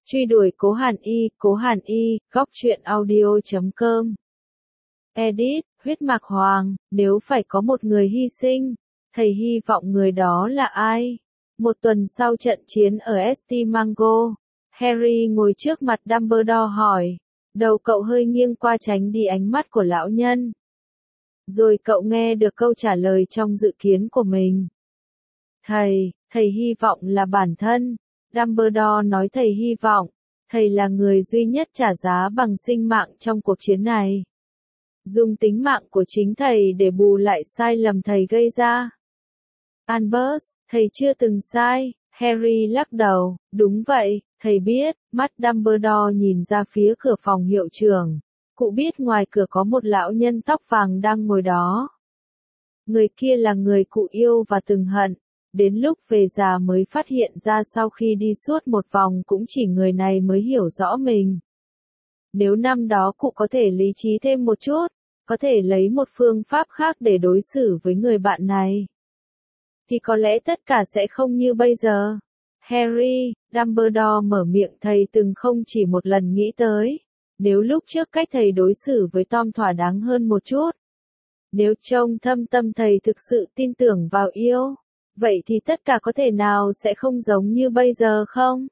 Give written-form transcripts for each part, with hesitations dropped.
Truy đuổi Cố Hàn Y, góc truyện audio.com. Edit, huyết mạch hoàng, nếu phải có một người hy sinh, thầy hy vọng người đó là ai? Một tuần sau trận chiến ở St. Mango, Harry ngồi trước mặt Dumbledore hỏi. Đầu cậu hơi nghiêng qua tránh đi ánh mắt của lão nhân. Rồi cậu nghe được câu trả lời trong dự kiến của mình. Thầy hy vọng là bản thân. Dumbledore nói thầy hy vọng, thầy là người duy nhất trả giá bằng sinh mạng trong cuộc chiến này. Dùng tính mạng của chính thầy để bù lại sai lầm thầy gây ra. Albus, thầy chưa từng sai. Harry lắc đầu, đúng vậy, thầy biết. Mắt Dumbledore nhìn ra phía cửa phòng hiệu trưởng. Cụ biết ngoài cửa có một lão nhân tóc vàng đang ngồi đó. Người kia là người cụ yêu và từng hận. Đến lúc về già mới phát hiện ra sau khi đi suốt một vòng cũng chỉ người này mới hiểu rõ mình. Nếu năm đó cụ có thể lý trí thêm một chút, có thể lấy một phương pháp khác để đối xử với người bạn này, thì có lẽ tất cả sẽ không như bây giờ. Harry, Dumbledore mở miệng, thầy từng không chỉ một lần nghĩ tới, nếu lúc trước cách thầy đối xử với Tom thỏa đáng hơn một chút. Nếu trong thâm tâm thầy thực sự tin tưởng vào yêu, vậy thì tất cả có thể nào sẽ không giống như bây giờ không?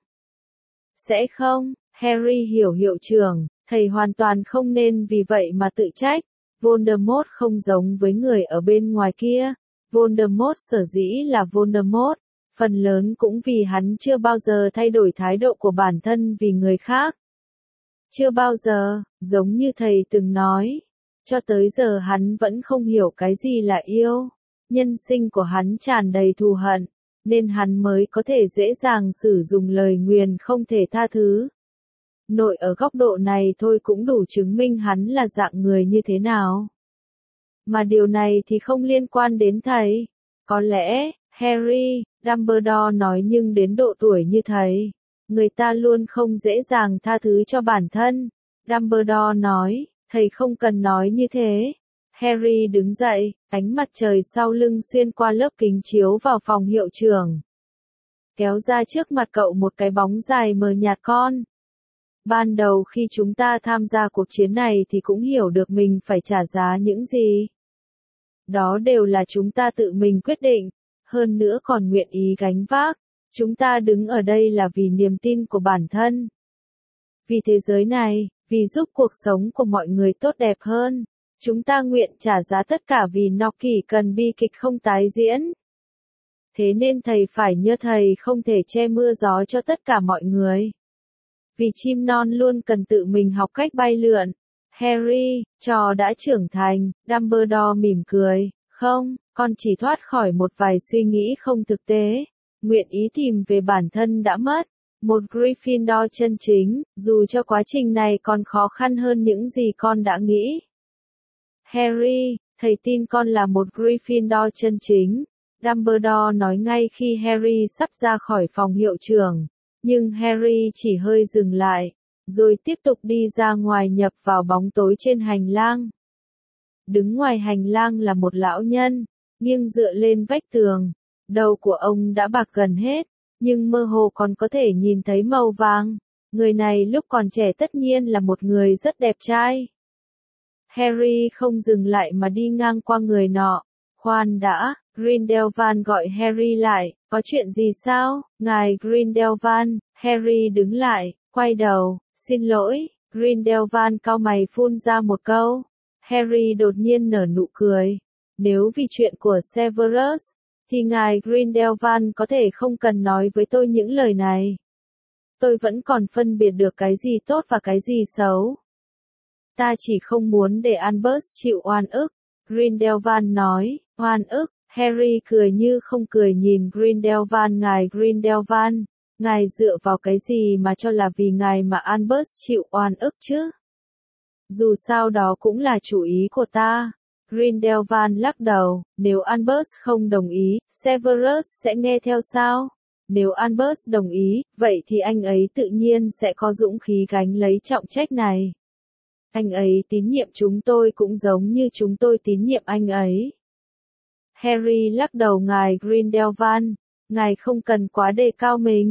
Sẽ không, Harry hiểu hiệu trưởng, thầy hoàn toàn không nên vì vậy mà tự trách. Voldemort không giống với người ở bên ngoài kia. Voldemort sở dĩ là Voldemort, phần lớn cũng vì hắn chưa bao giờ thay đổi thái độ của bản thân vì người khác. Chưa bao giờ, giống như thầy từng nói, cho tới giờ hắn vẫn không hiểu cái gì là yêu. Nhân sinh của hắn tràn đầy thù hận, nên hắn mới có thể dễ dàng sử dụng lời nguyền không thể tha thứ. Nội ở góc độ này thôi cũng đủ chứng minh hắn là dạng người như thế nào. Mà điều này thì không liên quan đến thầy. Có lẽ, Harry, Dumbledore nói, nhưng đến độ tuổi như thầy, người ta luôn không dễ dàng tha thứ cho bản thân. Dumbledore nói, thầy không cần nói như thế. Harry đứng dậy, ánh mặt trời sau lưng xuyên qua lớp kính chiếu vào phòng hiệu trưởng. Kéo ra trước mặt cậu một cái bóng dài mờ nhạt con. Ban đầu khi chúng ta tham gia cuộc chiến này thì cũng hiểu được mình phải trả giá những gì. Đó đều là chúng ta tự mình quyết định, hơn nữa còn nguyện ý gánh vác. Chúng ta đứng ở đây là vì niềm tin của bản thân. Vì thế giới này, vì giúp cuộc sống của mọi người tốt đẹp hơn. Chúng ta nguyện trả giá tất cả vì nó chỉ cần bi kịch không tái diễn. Thế nên thầy phải nhớ thầy không thể che mưa gió cho tất cả mọi người. Vì chim non luôn cần tự mình học cách bay lượn. Harry, trò đã trưởng thành. Dumbledore mỉm cười. Không, con chỉ thoát khỏi một vài suy nghĩ không thực tế. Nguyện ý tìm về bản thân đã mất. Một Gryffindor chân chính, dù cho quá trình này còn khó khăn hơn những gì con đã nghĩ. Harry, thầy tin con là một Gryffindor chân chính. Dumbledore nói ngay khi Harry sắp ra khỏi phòng hiệu trưởng. Nhưng Harry chỉ hơi dừng lại, rồi tiếp tục đi ra ngoài nhập vào bóng tối trên hành lang. Đứng ngoài hành lang là một lão nhân, nghiêng dựa lên vách tường. Đầu của ông đã bạc gần hết, nhưng mơ hồ còn có thể nhìn thấy màu vàng. Người này lúc còn trẻ tất nhiên là một người rất đẹp trai. Harry không dừng lại mà đi ngang qua người nọ. Khoan đã, Grindelwald gọi Harry lại, có chuyện gì sao, ngài Grindelwald? Harry đứng lại, quay đầu, xin lỗi. Grindelwald cau mày phun ra một câu. Harry đột nhiên nở nụ cười. Nếu vì chuyện của Severus, thì ngài Grindelwald có thể không cần nói với tôi những lời này. Tôi vẫn còn phân biệt được cái gì tốt và cái gì xấu. Ta chỉ không muốn để Albus chịu oan ức. Grindelwald nói, oan ức. Harry cười như không cười nhìn Grindelwald. Ngài Grindelwald, ngài dựa vào cái gì mà cho là vì ngài mà Albus chịu oan ức chứ? Dù sao đó cũng là chủ ý của ta. Grindelwald lắc đầu, nếu Albus không đồng ý, Severus sẽ nghe theo sao? Nếu Albus đồng ý, vậy thì anh ấy tự nhiên sẽ có dũng khí gánh lấy trọng trách này. Anh ấy tín nhiệm chúng tôi cũng giống như chúng tôi tín nhiệm anh ấy. Harry lắc đầu. Ngài Grindelwald, ngài không cần quá đề cao mình.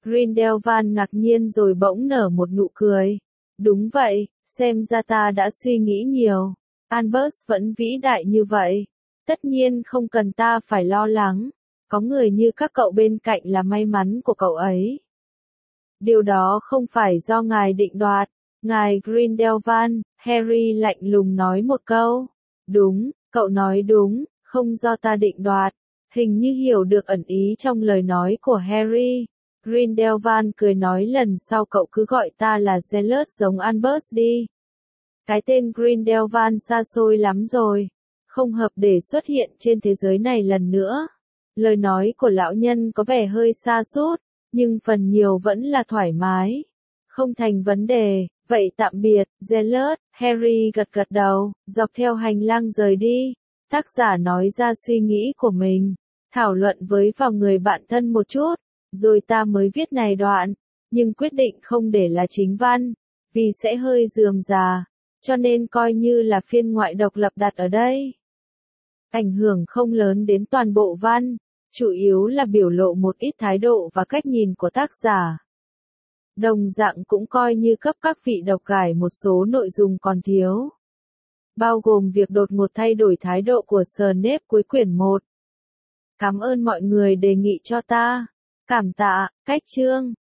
Grindelwald ngạc nhiên rồi bỗng nở một nụ cười. Đúng vậy, xem ra ta đã suy nghĩ nhiều. Albus vẫn vĩ đại như vậy. Tất nhiên không cần ta phải lo lắng. Có người như các cậu bên cạnh là may mắn của cậu ấy. Điều đó không phải do ngài định đoạt. Ngài Grindelwald, Harry lạnh lùng nói một câu. Đúng, cậu nói đúng, không do ta định đoạt. Hình như hiểu được ẩn ý trong lời nói của Harry. Grindelwald cười nói lần sau cậu cứ gọi ta là Zealot giống Albus đi. Cái tên Grindelwald xa xôi lắm rồi. Không hợp để xuất hiện trên thế giới này lần nữa. Lời nói của lão nhân có vẻ hơi xa sút nhưng phần nhiều vẫn là thoải mái. Không thành vấn đề, vậy tạm biệt, Zealot. Harry gật gật đầu, dọc theo hành lang rời đi. Tác giả nói ra suy nghĩ của mình, thảo luận với vào người bạn thân một chút, rồi ta mới viết này đoạn, nhưng quyết định không để là chính văn, vì sẽ hơi rườm rà, cho nên coi như là phiên ngoại độc lập đặt ở đây. Ảnh hưởng không lớn đến toàn bộ văn, chủ yếu là biểu lộ một ít thái độ và cách nhìn của tác giả. Đồng dạng cũng coi như cấp các vị độc gải một số nội dung còn thiếu. Bao gồm việc đột ngột thay đổi thái độ của Snape cuối quyển 1. Cảm ơn mọi người đề nghị cho ta. Cảm tạ, cách chương.